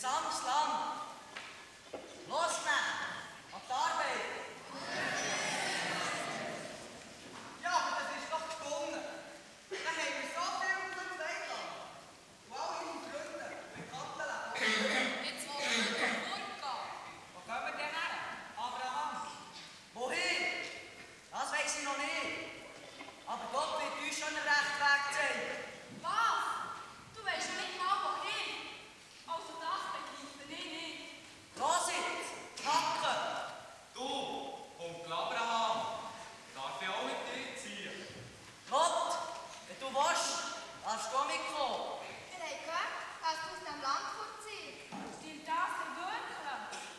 anderes Land. Los, Knecht, an die Arbeit. Ja, aber das ist doch gewonnen. Dann haben wir so viel auf dem Thailand. Und alle unsere Freunde, Bekannte leben. Jetzt wollen wir fortgehen. Wo gehen wir denn her? Abraham. Wohin? Das weiss ich noch nicht. Aber Gott wird uns schon einen rechten Weg zeigen. Was? Du weisst ja nicht mal wohin. Also das begreife ich nicht. Los jetzt, Hacken. Du, Onkel Abraham, darf ich auch mit dir ziehen? Gott, wenn du willst, darfst du auch mitkommen. Wir haben gehört, dass du aus dem Land fortziehst. Stimmt das denn wirklich?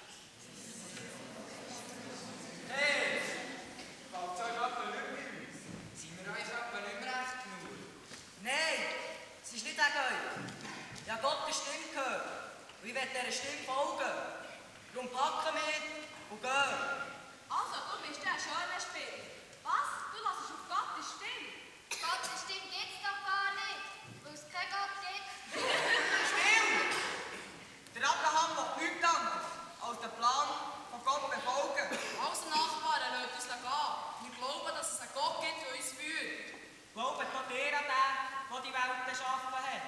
Hey, fällt es euch etwa nicht bei uns? Sind wir uns etwa nicht mehr recht genug? Nein, es ist nicht wegen euch. Ich habe Gottes Stimme gehört und ich werde dieser Stimme folgen. Darum packen wir und gehen. Also, du bist der schöne Spiel. Was? Du lässt auf Gottes Stimme? Gottes Stimme gibt es doch gar nicht, weil es keinen Gott gibt. Stimmt! Der Abraham will nichts anderes als den Plan von Gott befolgen. Also Nachbarn, lasst uns gehen. Wir glauben, dass es einen Gott gibt, der uns führt. Glaubt doch ihr an den, der die Welt geschaffen hat?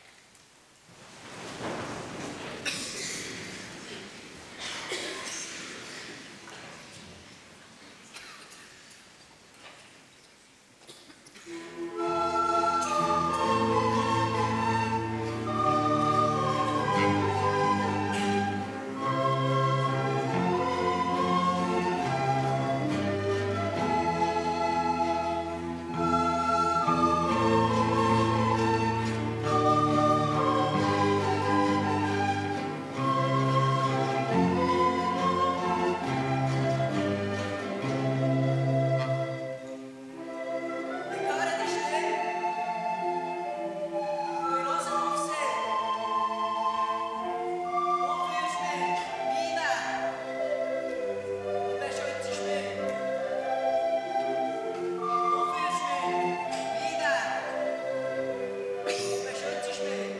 Wir hören die Stimme. Wir hören auf sie. Du führst mich mein Weg. Du beschützt mich. Du führst mich mein Weg. Du beschützt mich.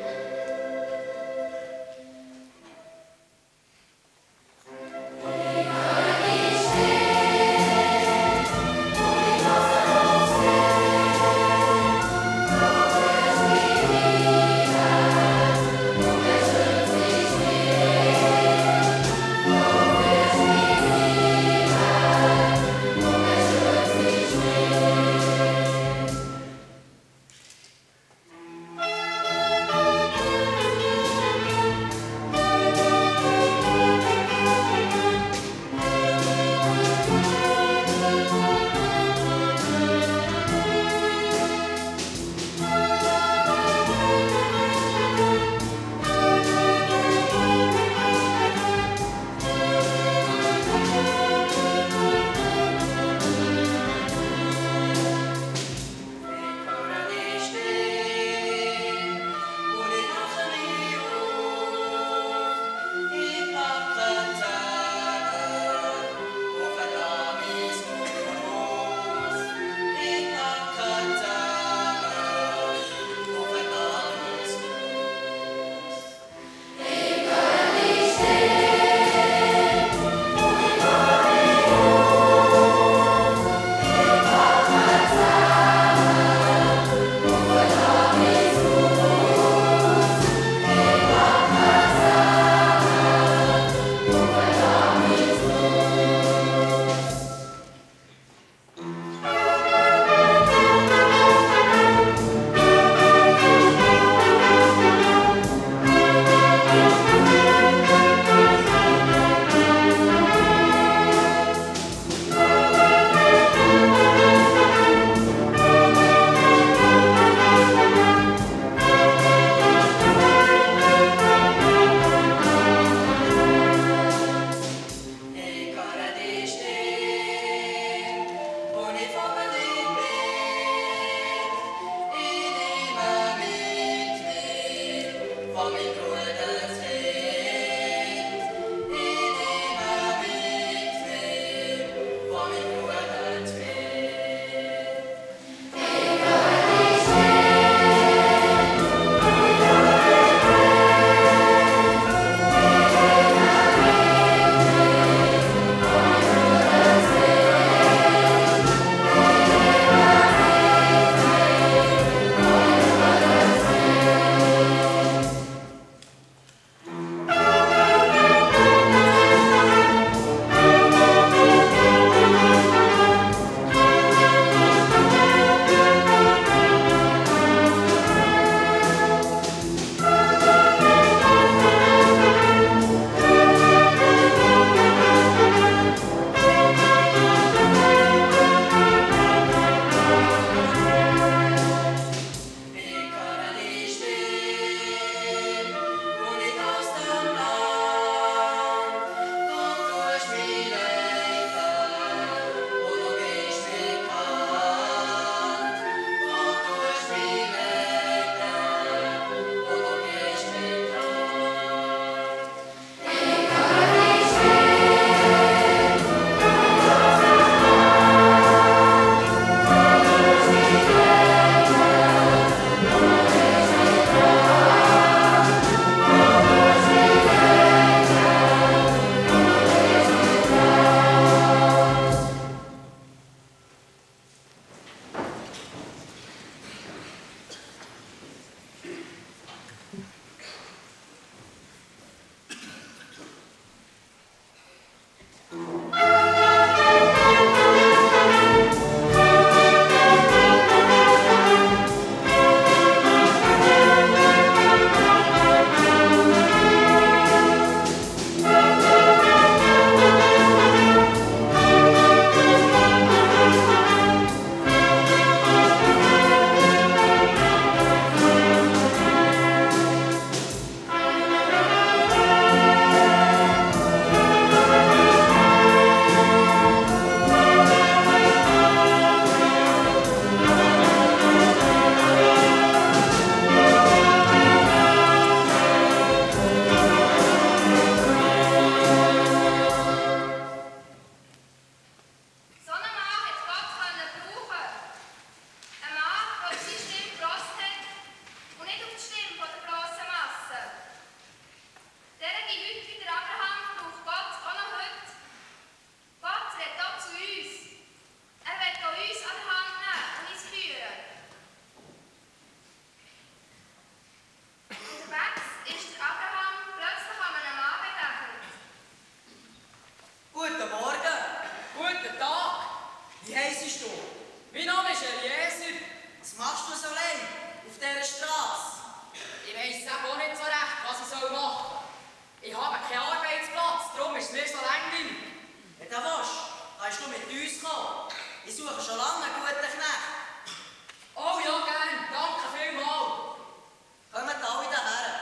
suche schon lange einen guten Knecht. Oh ja, gern. Danke vielmals. Kommt alle daher.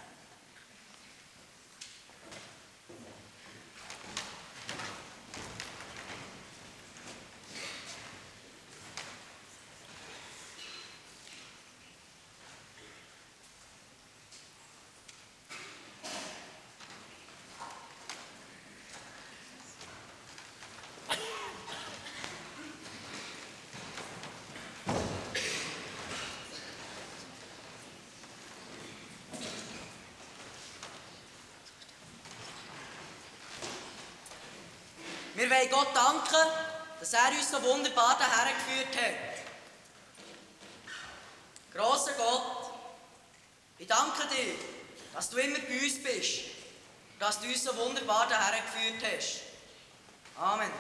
Wir wollen Gott danken, dass er uns so wunderbar daher geführt hat. Grosser Gott, ich danke dir, dass du immer bei uns bist und dass du uns so wunderbar daher geführt hast. Amen.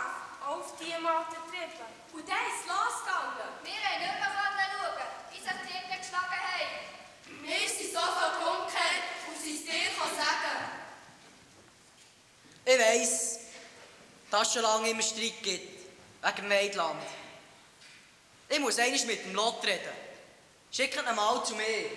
Schaf auf die Matte getrieben. Und dann ist es losgegangen. Wir haben nicht mehr schauen, wie sich die Tiere geschlagen haben. Wir sind sofort umgekehrt und sind es dir sagen. Ich weiss, dass es schon lange immer Streit gibt, wegen dem Weidland. Ich muss einmal mit dem Lot reden. Schickt ihn mal zu mir.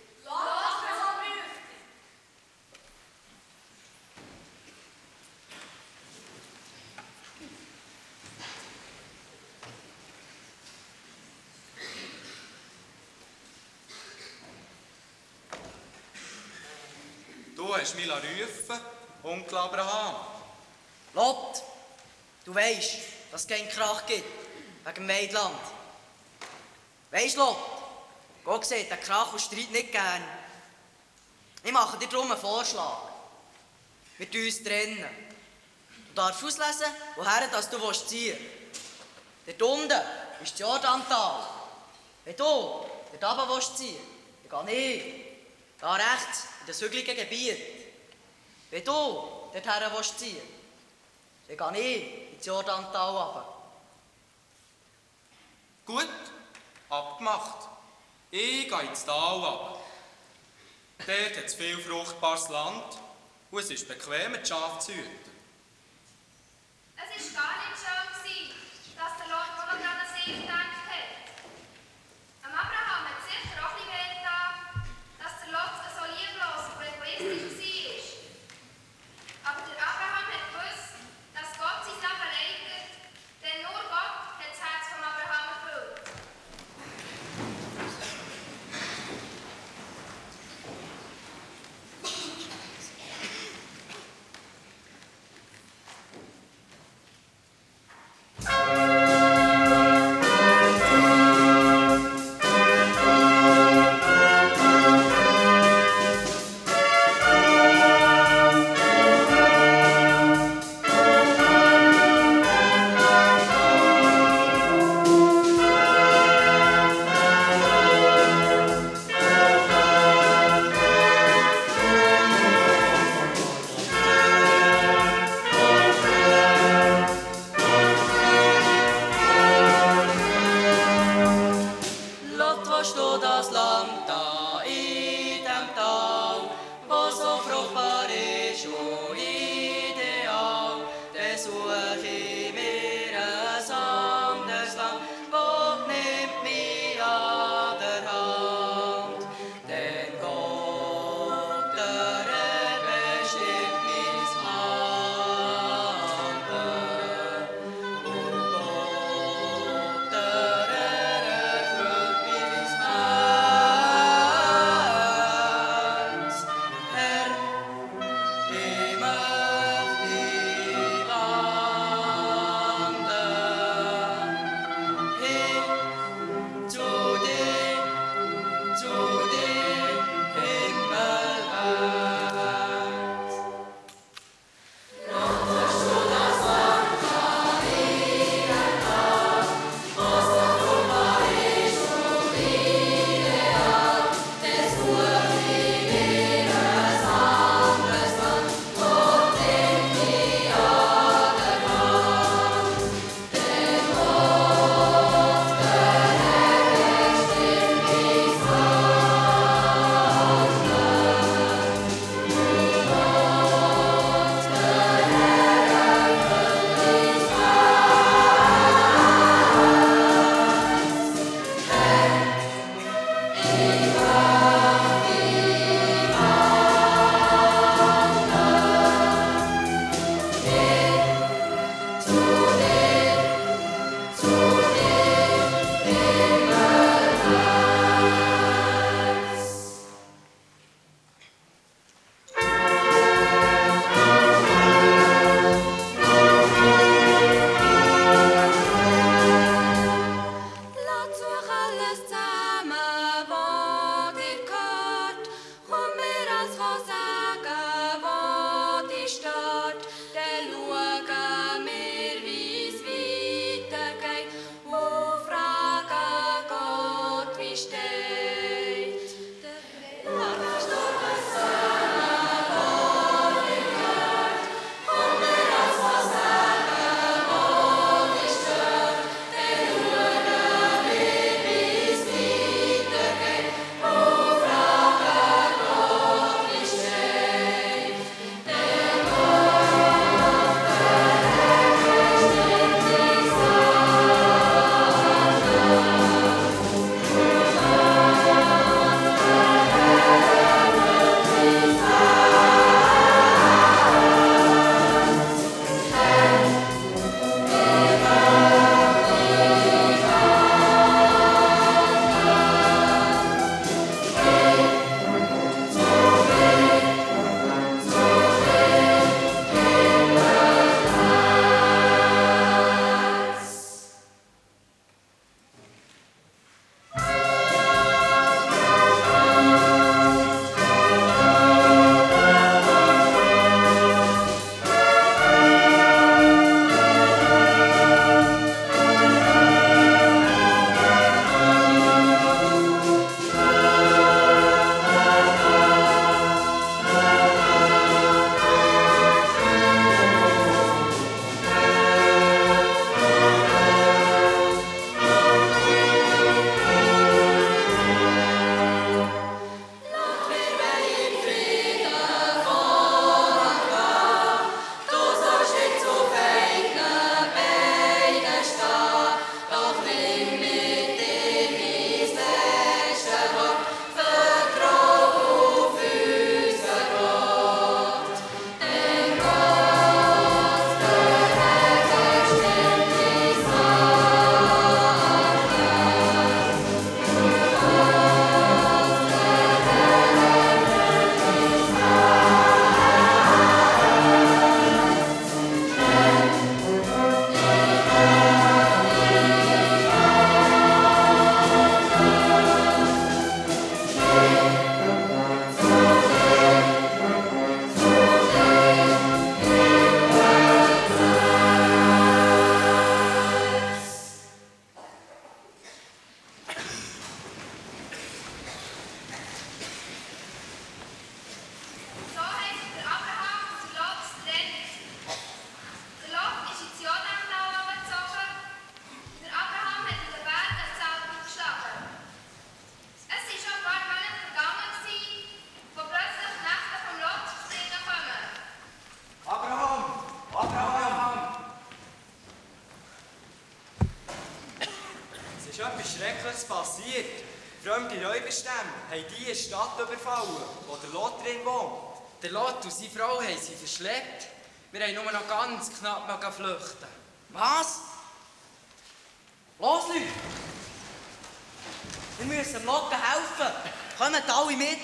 Du hast mich rufen, Onkel Abraham. Lot, du weisst, dass es keinen Krach gibt, wegen dem Weidland. Weisst, Lot, Gott sieht den Krach und Streit nicht gern. Ich mache dir darum einen Vorschlag. Wir trennen uns. Du darfst auslesen, woher dass du ziehen willst. Dort unten ist das Jordantal. Wenn du dort runter ziehen willst, dann gehe ich. Da rechts, in das hügelige Gebiet. Wenn du dorthin ziehen willst, dann gehe ich ins Jordantal runter. Gut, abgemacht. Ich gehe ins Tal runter. Dort hat es viel fruchtbares Land und es ist bequem, die Schafe zu hüten. Es war gar nicht schön, dass der Lot nur noch an sich gedacht hat. Am Abraham hat sicher auch ein bisschen getan, dass der Lot so lieblos und egoistisch war. Aber der Abraham hat gewusst, dass Gott sein Leben leitet, denn nur Gott hat das Herz von Abraham erfüllt. ist etwas Schreckliches passiert. Fremde Räuberstämme haben die Stadt überfallen, wo der Lot drin wohnt. Der Lot und seine Frau haben sie verschleppt. Wir haben nur noch ganz knapp noch flüchten. Was? Los, Leute! Wir müssen dem Lot helfen. Kommt alle mit.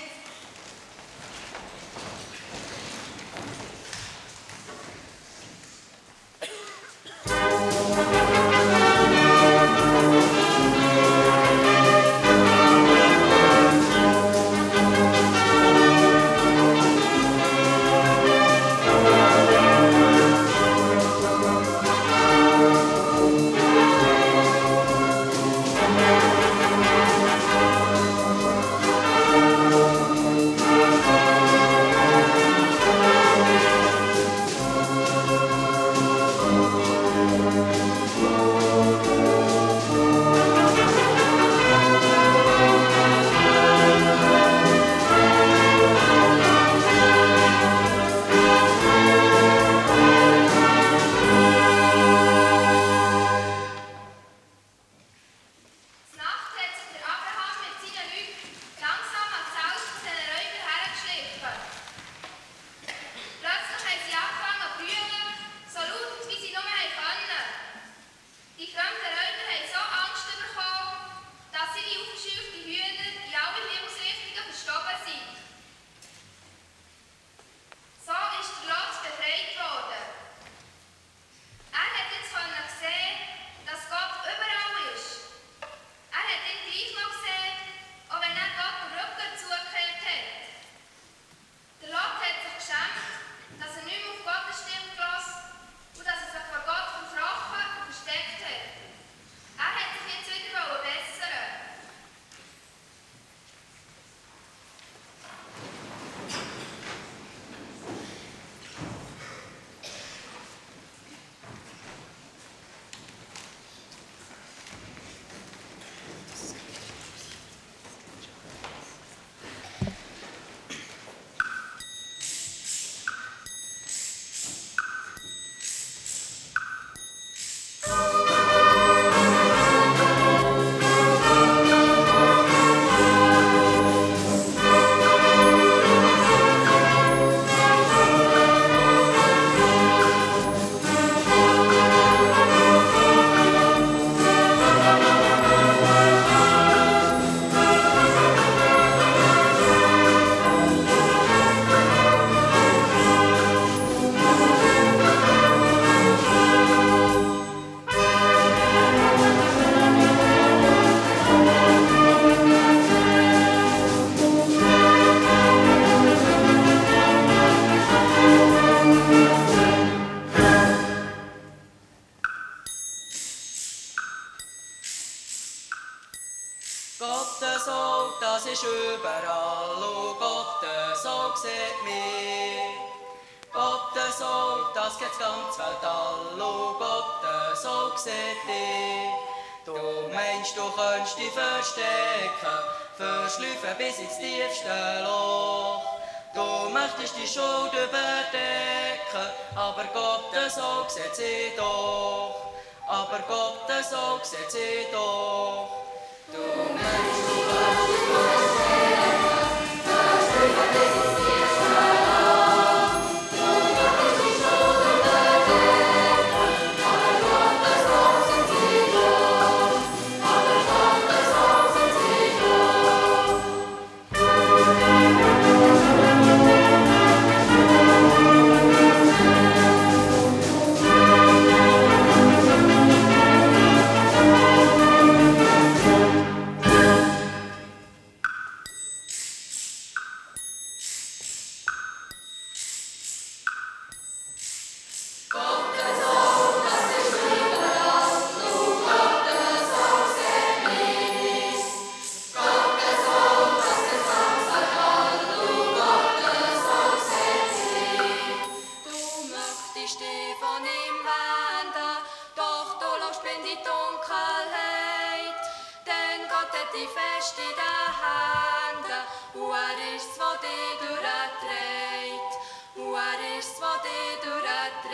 Gottes Auge, das ist überall und Gottes Auge sieht mich. Gottes Auge, das geht ganz Weltall und Gottes Auge sieht dich. Du meinst, du könntest dich verstecken, verschlüpfen bis ins tiefste Loch. Du möchtest die Schuld überdecken, aber Gottes Auge sieht sie doch. Aber Gottes Auge sieht sie doch. Du meinst, du könntest dich verstecken, verschlüpfen bis ins tiefste Loch. Du möchtest die Schuld überdecken, aber Gottes Auge sieht sie doch. Aber Gottes Auge sieht sie doch. Die fest in den Händen, und er ist's, was dich durchträgt, und er ist's, was dich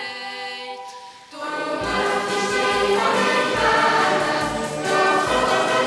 durchträgt. Du möchtest dich von ihm wenden, doch du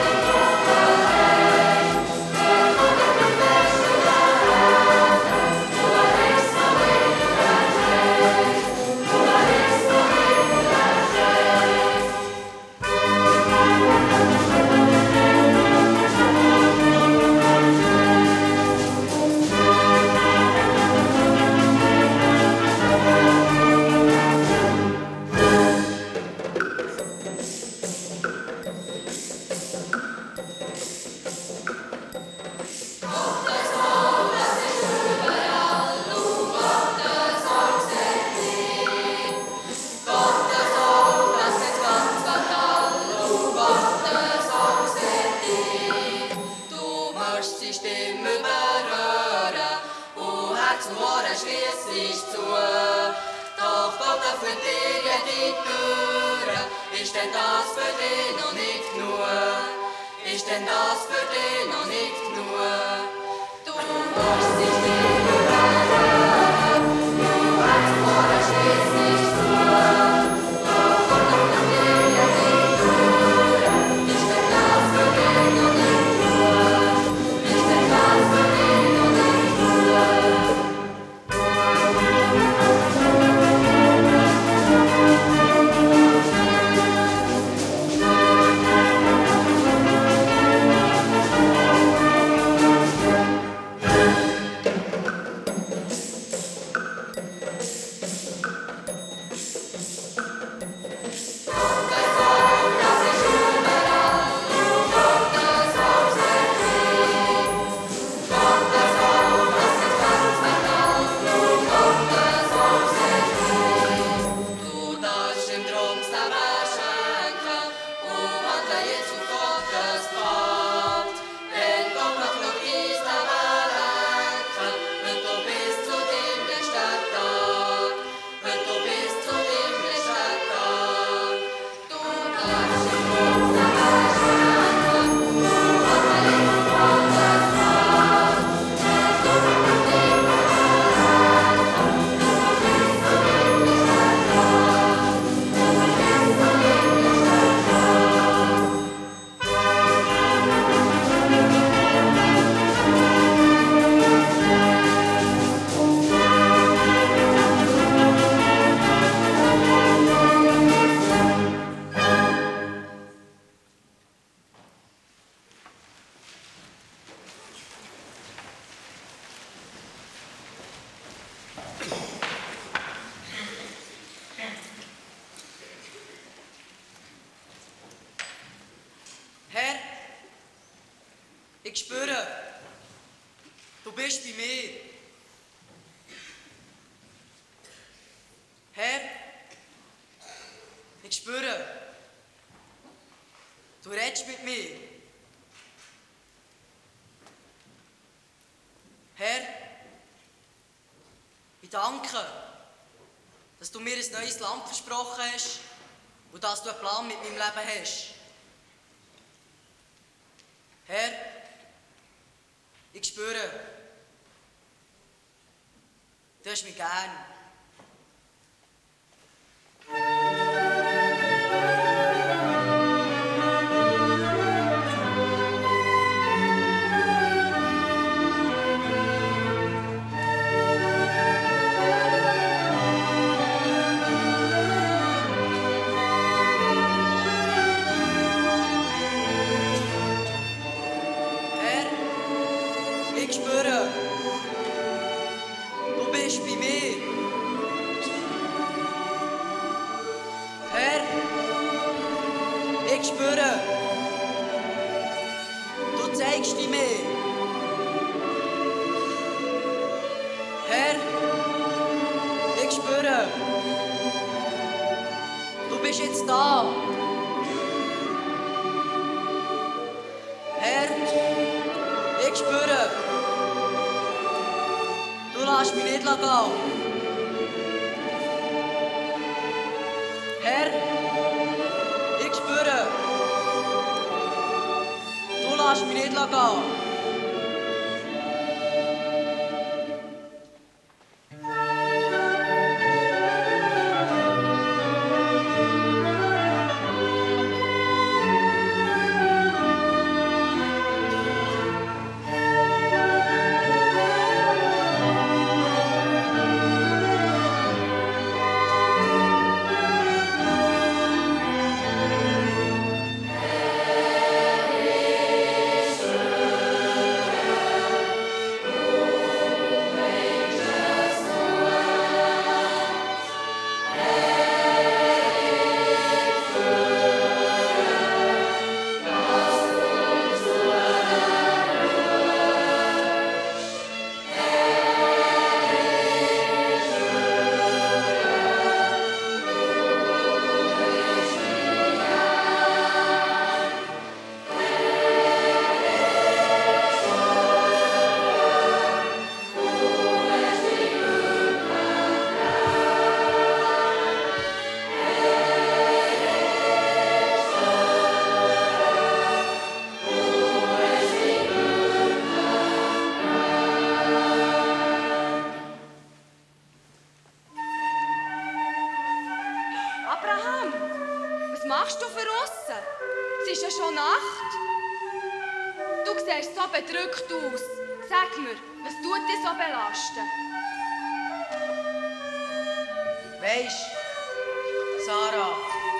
denn das für dich noch nicht genug? Ist denn das für dich noch nicht genug? Du musst dich nicht überreden, du hast vor der Schließ nicht zu. Doch kommt noch dir nicht durch. Ist denn das für dich noch nicht genug? Ist denn das für dich noch nicht genug? Herr, ich spüre, du bist bei mir. Herr, ich spüre, du redest mit mir. Herr, ich danke, dass du mir ein neues Land versprochen hast und dass du einen Plan mit meinem Leben hast. Herr, ich spüre, du hast mich gern. Ich spüre, du bist bei mir. Herr, ich spüre, du zeigst dich mir. Herr, ich spüre, du bist jetzt da. Herr, ich spüre, du lässt mich nicht gehen. Herr, ich spüre, du lässt mich nicht gehen. draussen? Es ist ja schon Nacht. Du siehst so bedrückt aus. Sag mir, was tut dich so belasten? Weisst, Sarah,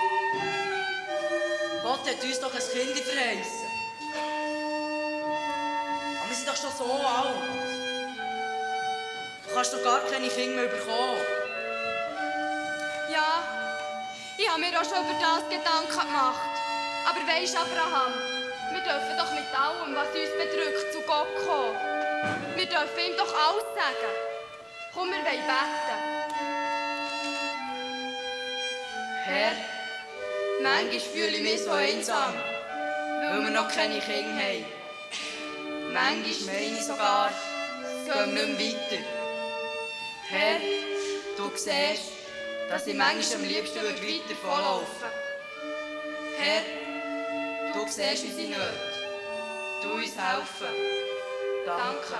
Gott hat uns doch ein Kind verheißen. Aber wir sind doch schon so alt. Du kannst doch gar keine Kinder mehr bekommen. Ja, ich habe mir auch schon über das Gedanken gemacht. Aber weisst, Abraham, wir dürfen doch mit allem, was uns bedrückt, zu Gott kommen. Wir dürfen ihm doch alles sagen. Komm, wir wollen beten. Herr, manchmal fühle ich mich so einsam, weil wir noch keine Kinder haben. Manchmal meine ich sogar, es geht nicht mehr weiter. Herr, du siehst, dass ich manchmal am liebsten weiter volllaufen würde. Herr, du siehst unsere Nöte. Du uns helfen. Danke.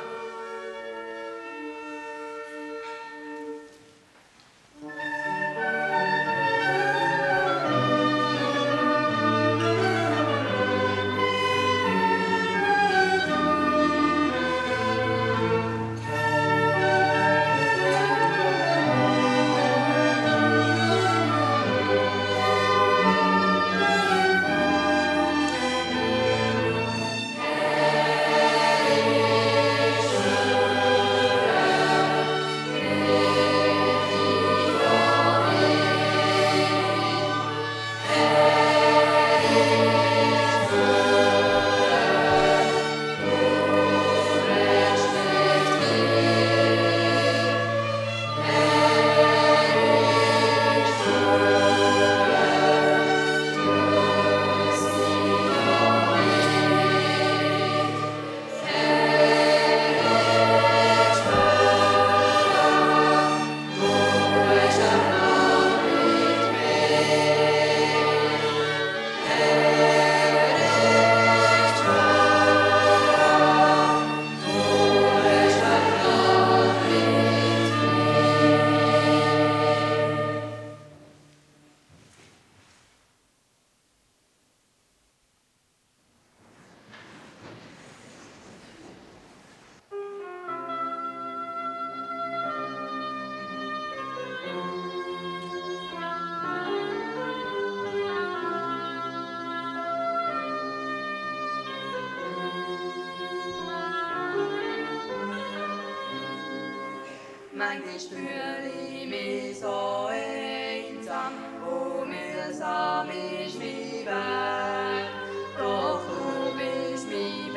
Manchmal fühle ich mich so einsam und mühsam ist mein Weg. Doch du bist mein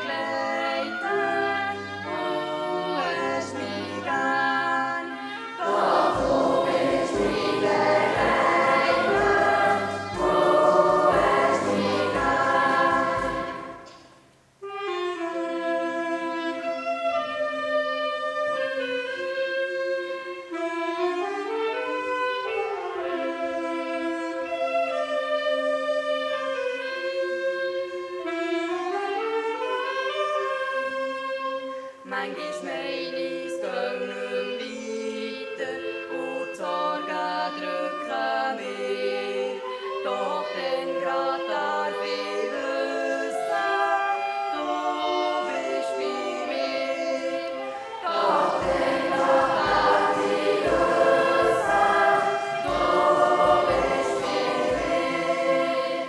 Begleiter, du hast mich gern. Doch du bist mein Begleiter, du hast mich gern. Manchmal meine ich, es geht nicht weiter und die Sorgen drücken mich. Doch dann grad darf ich wissen, du bist bei mir. Doch dann grad darf ich wissen, du bist bei mir.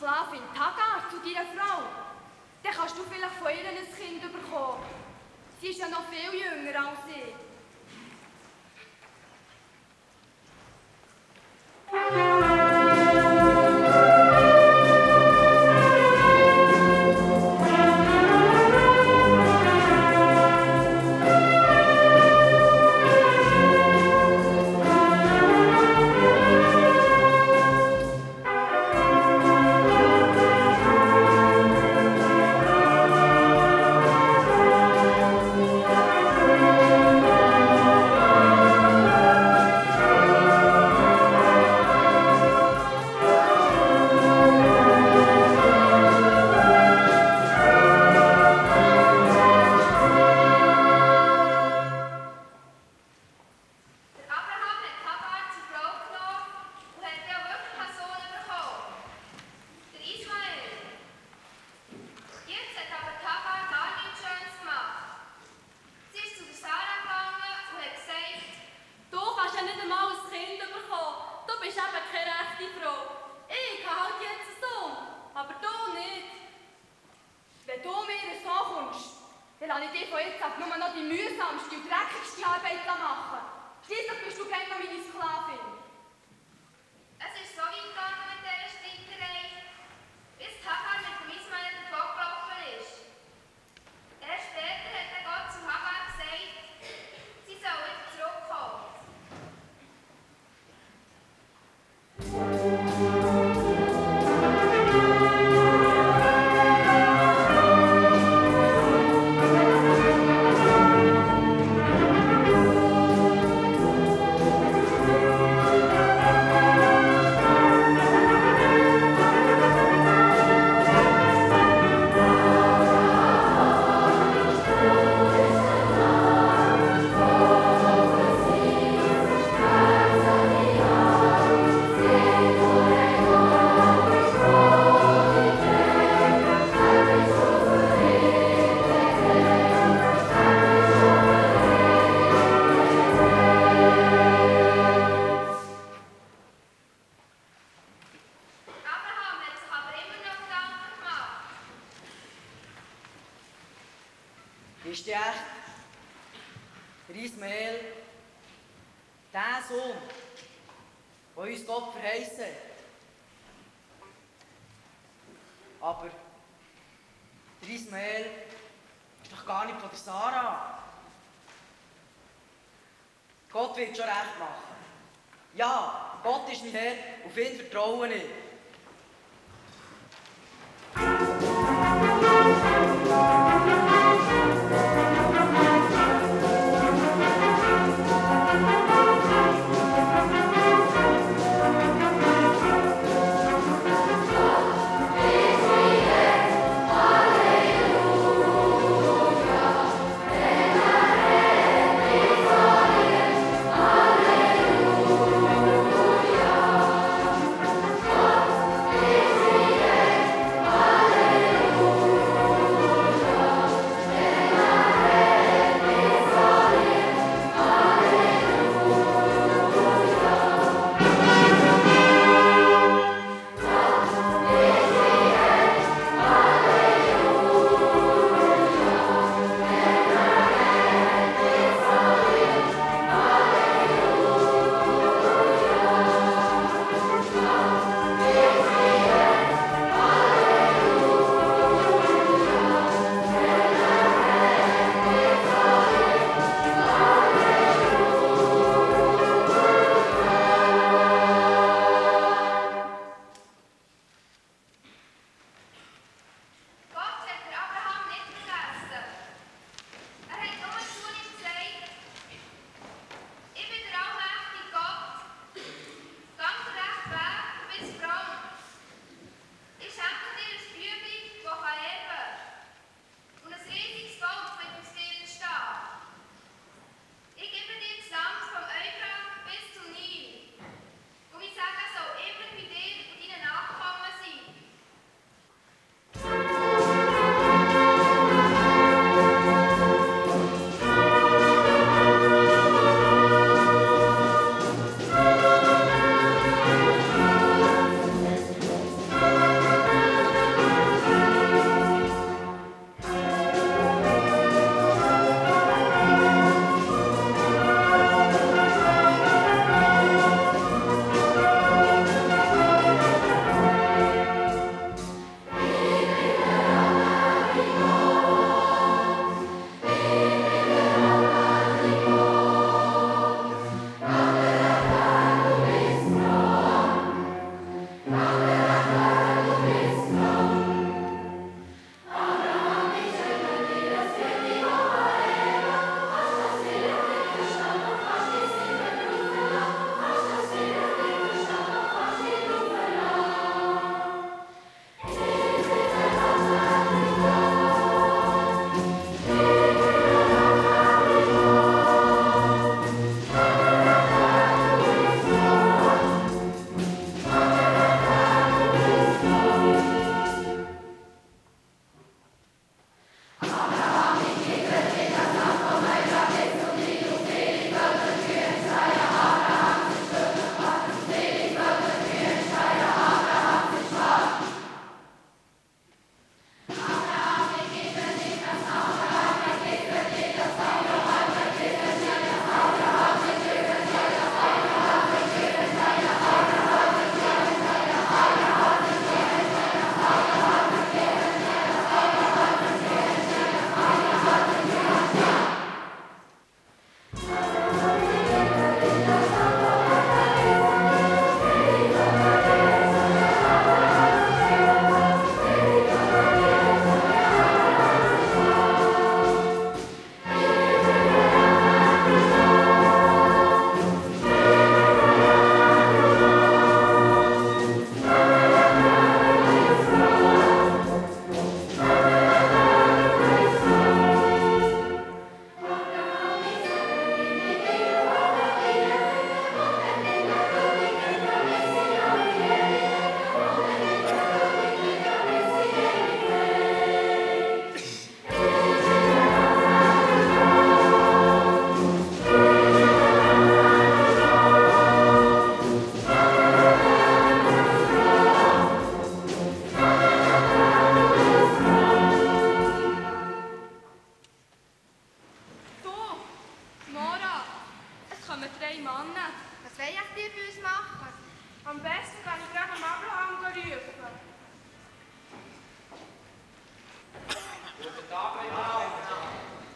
Sklavin Hagar zu deiner Frau. Dann kannst du vielleicht von ihr ein Kind bekommen. Sie ist ja noch viel jünger als ich. Dann lasse ich dich von jetzt ab nur noch die mühsamste und dreckigste Arbeit machen. Schliesslich bist du gerne noch meine Sklavin. Es ist so weit gegangen mit dieser Streiterei, bis Hagar mit dem Ismael davongelaufen ist. Erst später hat der Gott zu Hagar gesagt, sie soll wieder zurückkommen. Ist der echt der Ismael, der Sohn, den uns Gott verheißen hat? Aber der Ismael ist doch gar nicht von der Sarah. Gott wird schon recht machen. Ja, Gott ist mein Herr, auf ihn vertraue ich. Alleluia.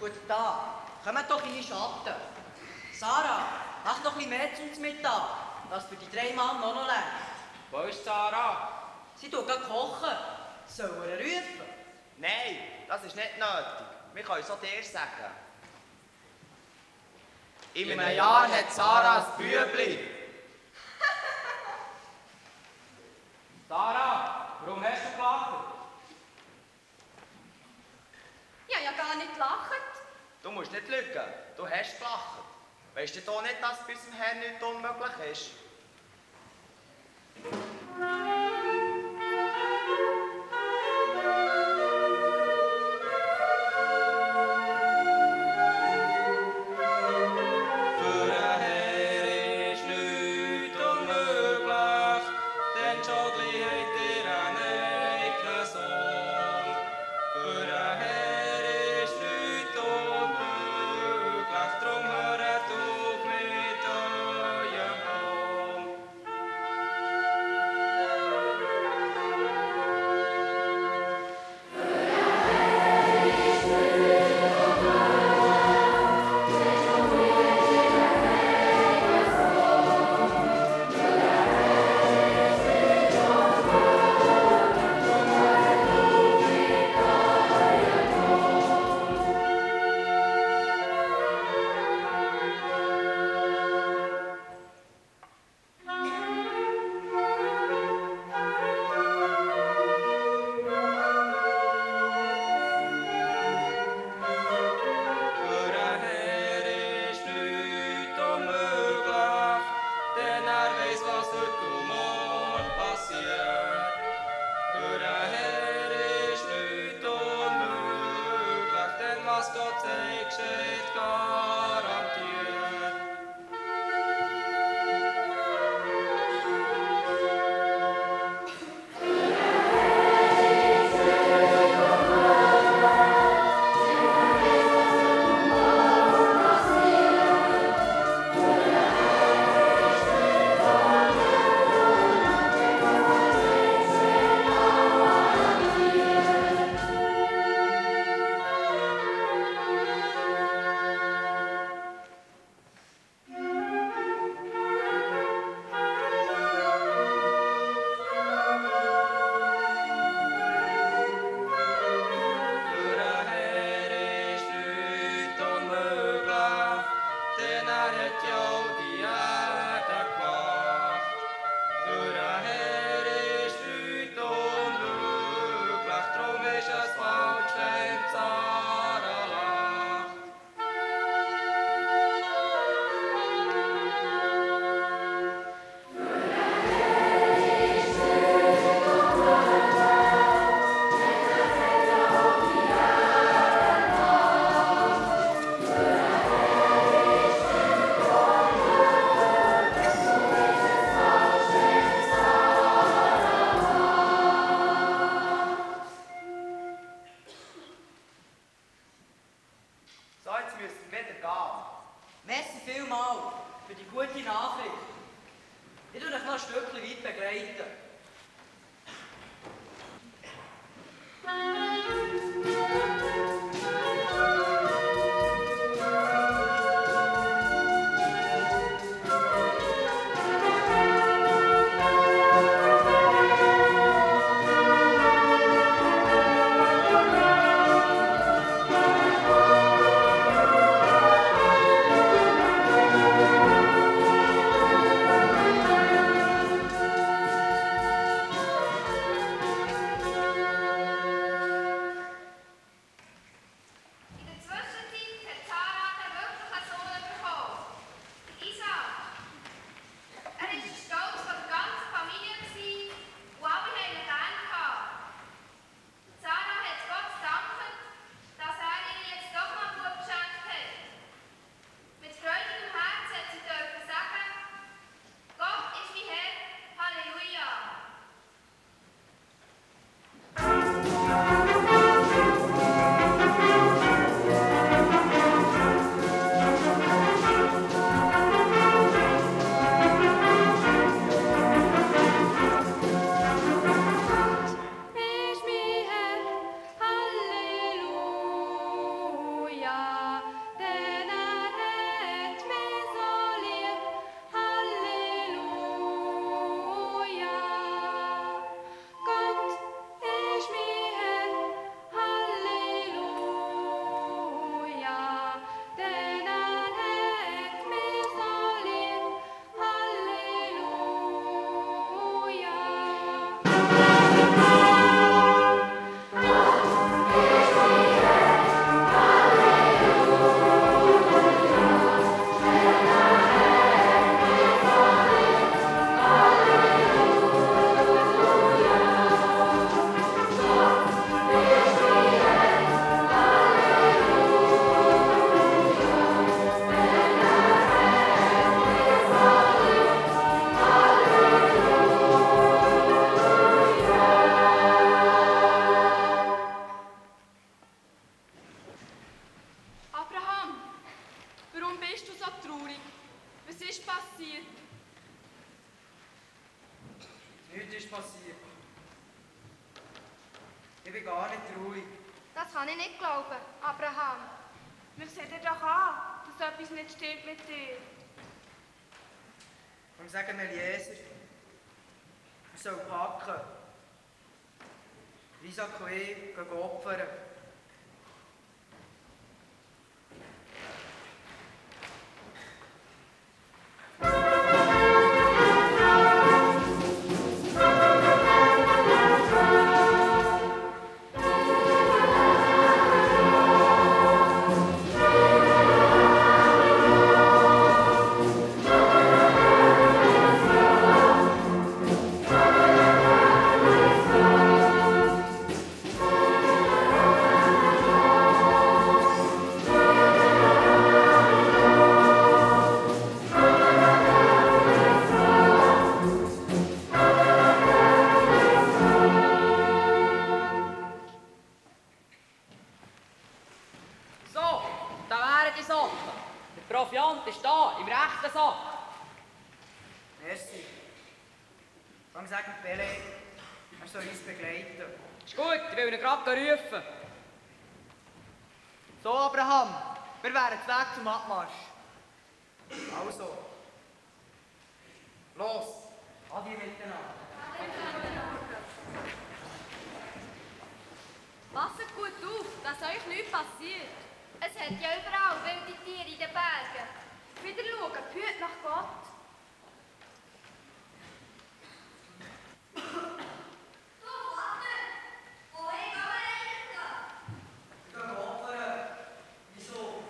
Guten Tag. Kommt doch in die Schatten. Sarah, mach doch ein bisschen mehr zum Mittag, dass für die 3 Mann noch reicht. Wo ist Sarah? Sie tut gerade kochen. Sollen wir ihn rufen? Nein, das ist nicht nötig. Wir können es auch dir sagen. In einem Jahr hat Sarah ein Bübli. Sarah, warum hast du gelacht? Ich habe ja gar nicht gelacht. Du musst nicht lügen, du hast gelacht. Weißt du doch nicht, dass bei unserem Herrn nichts unmöglich ist? Was ist passiert? Nichts ist passiert. Ich bin gar nicht ruhig. Das kann ich nicht glauben, Abraham. Wir sehen dir doch an, dass etwas nicht stimmt mit dir. Und sagen wir Jesus, wir sollen packen. Isaac und ich gehen opfern. So, da wären die Sachen. Der Proviant ist da, im rechten Sack. Merci. Dann sagen Pele, er soll uns begleiten. Ist gut, ich will ihn gerade rufen. So, Abraham, wir wären jetzt weg zum Abmarsch. Also. Los, adieu miteinander. Passet gut auf, dass euch nichts passiert. Es hat ja überall wilde Tiere in den Bergen. Wieder schauen, behüt nach Gott. Wir gehen opfern. Wieso?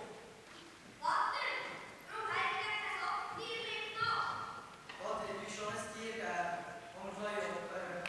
Vater, ich will schon ein Tier geben, das wir opfern.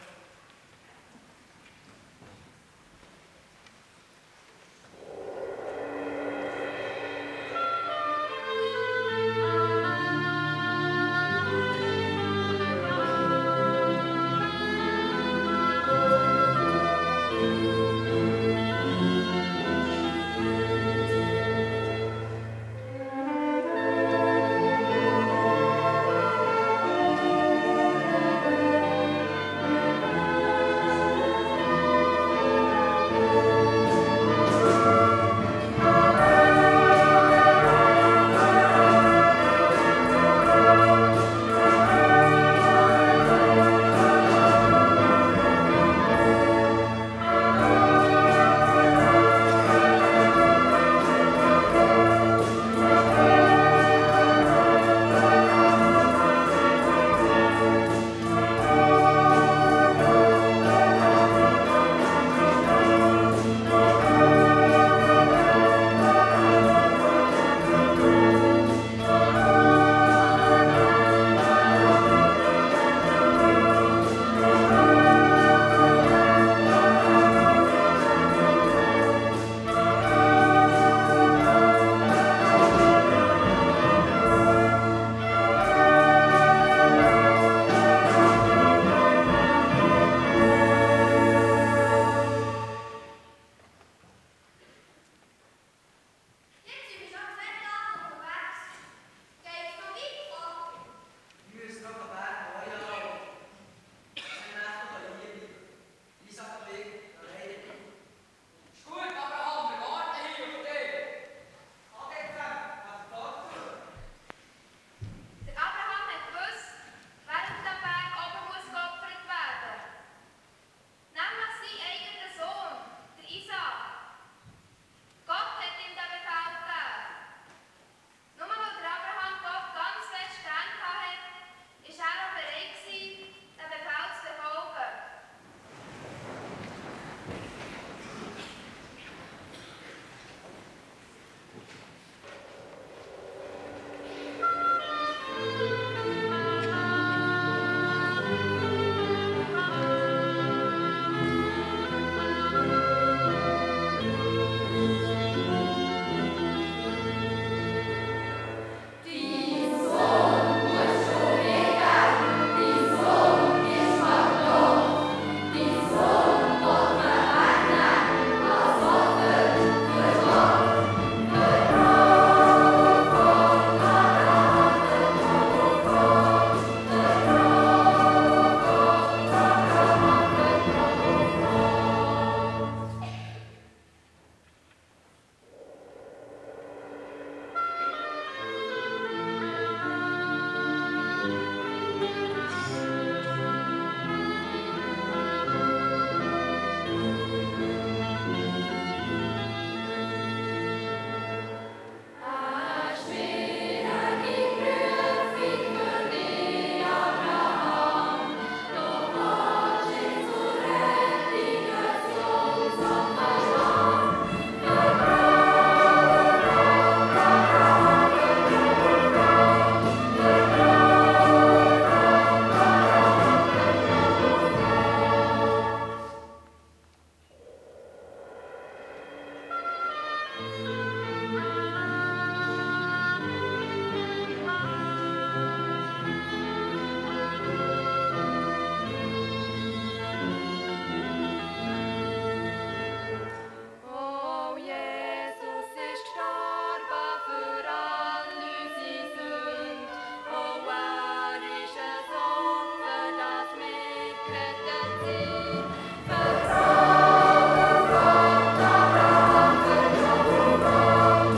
Oh, Jesus ist gestorben für all unsere Sünden. Oh, ist ein Opfer, dass wir gerettet sind. Vertrauen, Abraham, Vertrauen,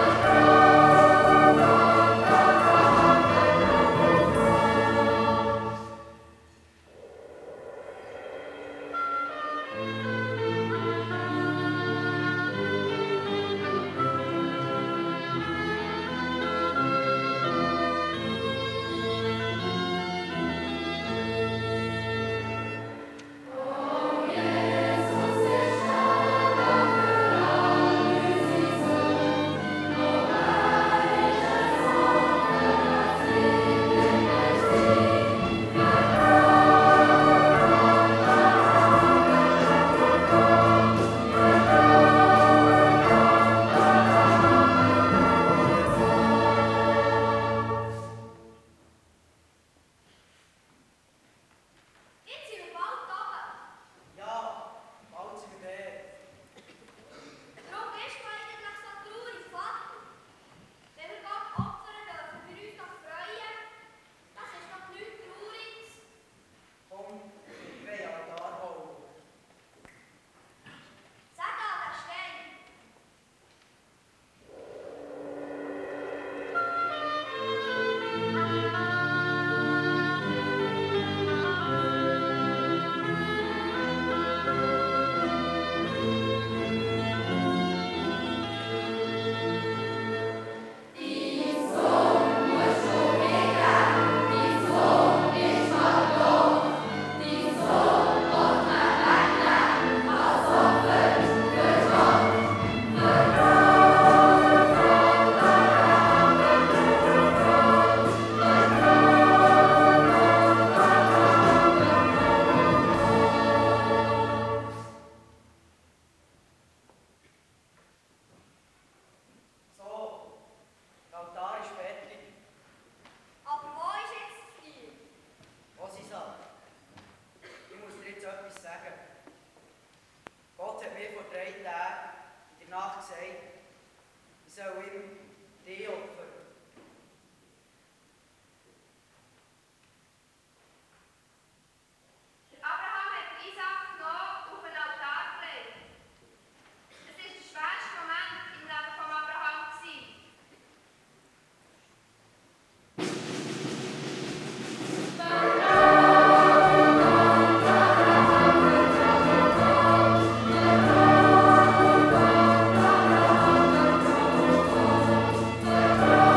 Jetzt sind wir bald oben. Ja, bald sind wir da. Warum bist du eigentlich so traurig, Vater? Wenn wir Gott opfern dürfen, wir uns doch freuen. Das ist doch nichts Trauriges. Komm, wir wollen Altar bauen. Sag an den Stein. So, der Altar ist fertig. Aber wo ist jetzt das Tier? Was ist das? Ich muss dir jetzt etwas sagen. Gott hat mir vor 3 Tagen in der Nacht gesagt, ich soll ihm dich opfern. Der Abraham hat Isaac genommen und auf den Altar gelegt. Es war der schwerste Moment im Leben von Abraham gewesen. Vertrauen,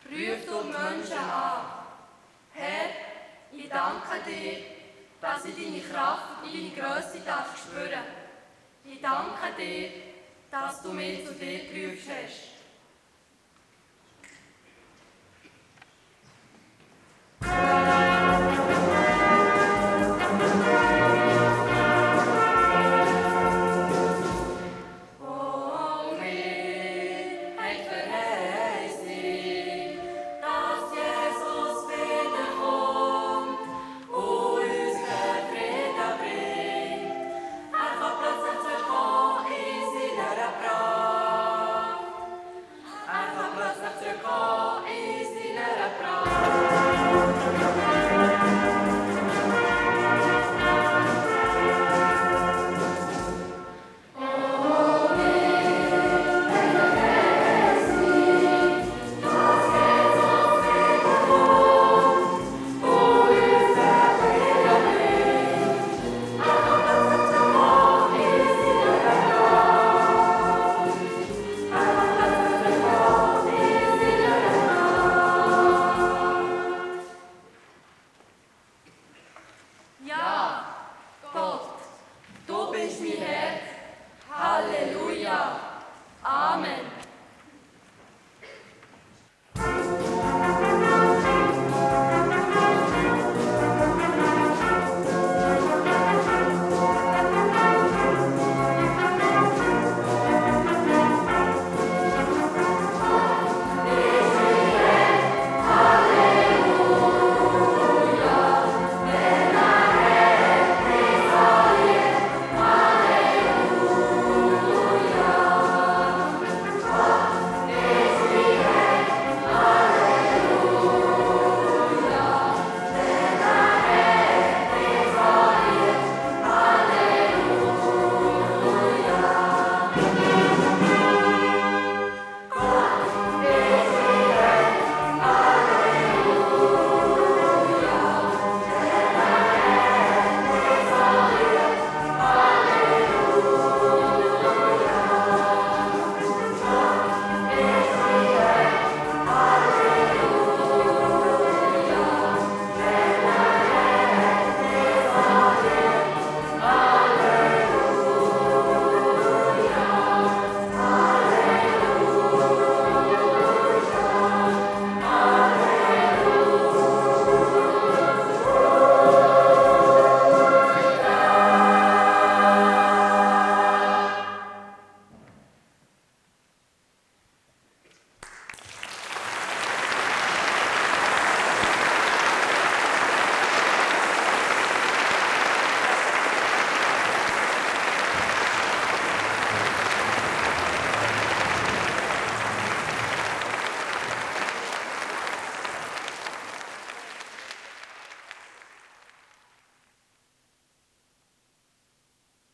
Ruf du die Menschen an. Herr, ich danke dir, dass ich deine Kraft und deine Grösse spüren darf. Ich danke dir, dass du mich zu dir gerufen hast.